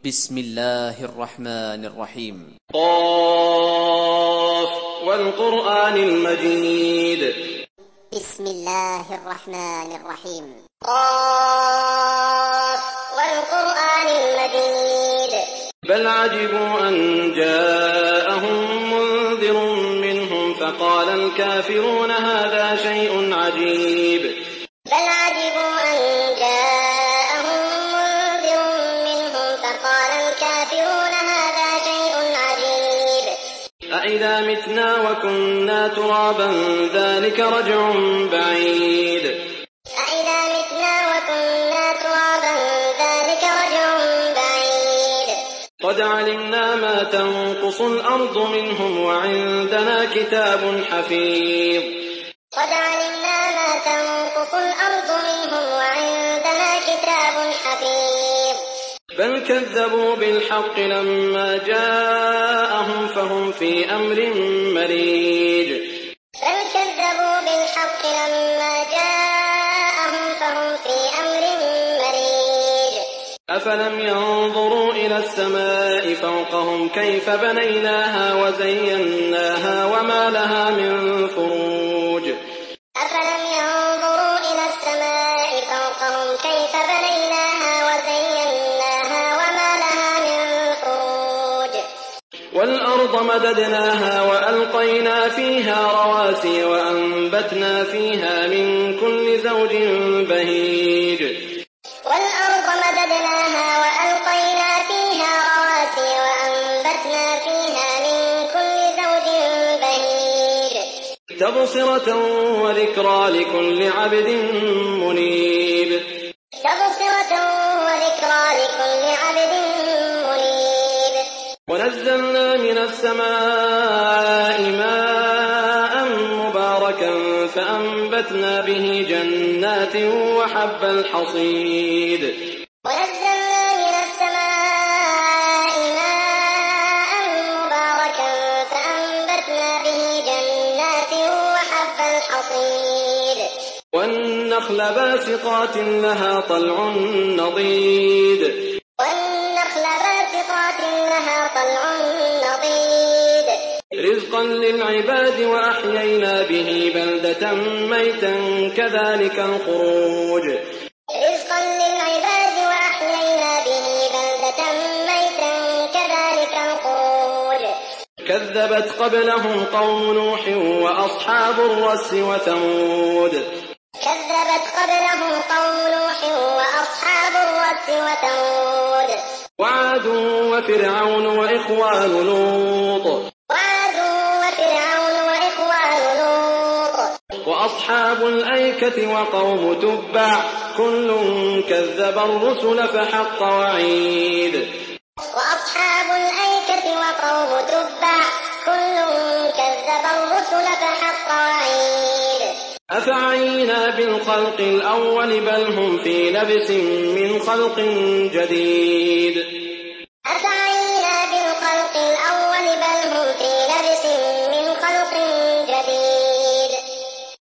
بسم الله الرحمن الرحيم. قاف والقرآن المجيد. بسم الله الرحمن الرحيم. قاف والقرآن المجيد. بل عجبوا أن جاءهم منذر منهم فقال الكافرون هذا شيء عجيب. بل عجبوا أن جاءهم منذر منهم فقال الكافرون هذا شيء عجيب. أإذا متنا وكنا ترابا ذلك رجع بعيد. أإذا متنا وكنا ترابا ذلك رجع بعيد. قد علمنا ما تنقص الأرض منهم وعندنا كتاب حفيظ. قد علمنا ما تنقص الأرض منهم وعندنا كتاب حفيظ. بل كذبوا بالحق لما جاءهم فهم في أمر مريج. بل كذبوا بالحق لما جاءهم فهم في أمر مريج. أفلم ينظروا إلى السماء فوقهم كيف بنيناها وزيناها وما لها من فروج. أفلم ينظروا إلى السماء فوقهم كيف بنيناها وزيناها وما لها من فروج. والأرض مددناها وألقينا فيها رواسي وأنبتنا فيها من كل زوج بهيج. والأرض مددناها وألقينا فيها رواسي وأنبتنا فيها من كل زوج بهيج. تبصرة وذكرى لكل عبد منيب. تبصرة وذكرى لكل عبد منيب. ونزلنا من السماء ماء مباركا فأنبتنا به جنات وحب الحصيد. ونزلنا من السماء ماء مباركا فأنبتنا به جنات وحب الحصيد. والنخل باسقات لها طلع نضيد. والنخل باسقات لها طلع نضيد. رزقا للعباد وأحيينا به بلدة ميتا كذلك الخروج. رزقا للعباد وأحيينا به بلدة ميتا كذلك الخروج. كذبت قبلهم قوم نوح وأصحاب الرس وثمود. كذبت قبلهم قوم نوح وأصحاب الرس وثمود. وعاد وفرعون وإخوان لوط. وعاد وفرعون وإخوان لوط. وأصحاب الأيكة وقوم تبع كل كذب الرسل فحق وعيد. وأصحاب الأيكة وقوم تبع كل كذب الرسل فحق وعيد. أفعينا بالخلق الأول بل هم في لبس من خلق جديد.